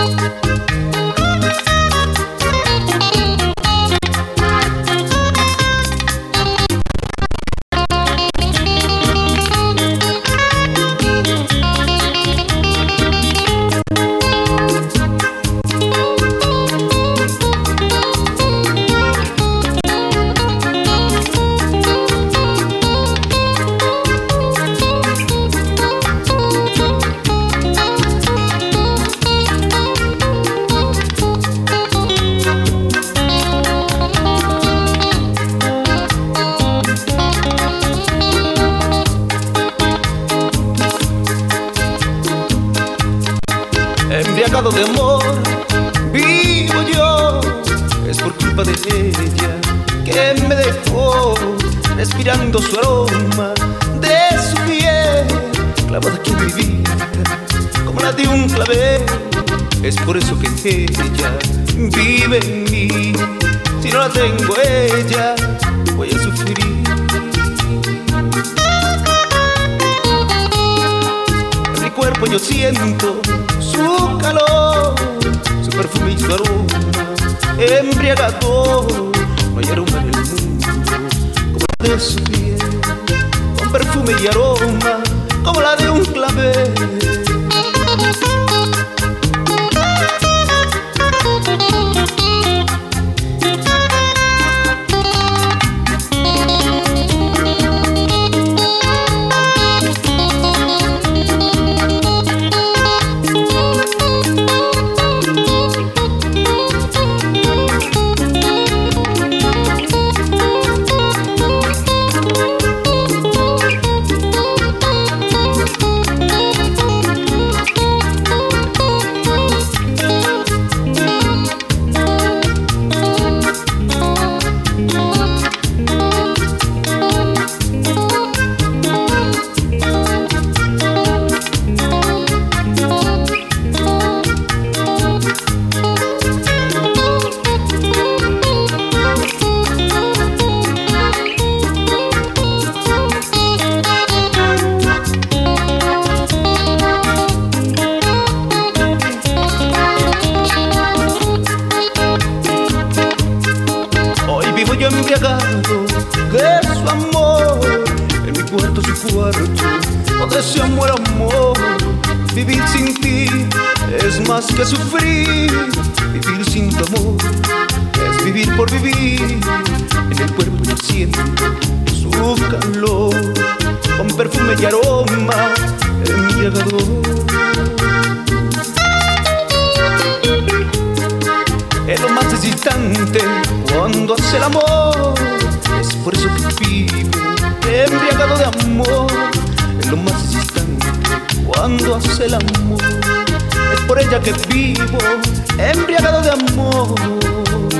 Embriagado de amor, vivo yo. Es por culpa de ella que me dejó, respirando su aroma de su piel, clavada aquí en mi vida, como la de un clavel. Es por eso que ella vive en mí. Si no la tengo ella, voy a sufrir. En mi cuerpo yo siento su calor, su perfume y su aroma embriagador. No hay aroma en el mundo como la de su piel, con perfume y aroma como la de un clavel. Yo embriagado de su amor, en mi cuarto su cuarto, donde se amor, amor. Vivir sin ti es más que sufrir. Vivir sin tu amor es vivir por vivir. En el cuerpo yo siento su calor, con perfume y aroma embriagador. Es lo más excitante cuando hace el amor. Es por eso que vivo embriagado de amor. Es lo más excitante cuando hace el amor. Es por ella que vivo embriagado de amor.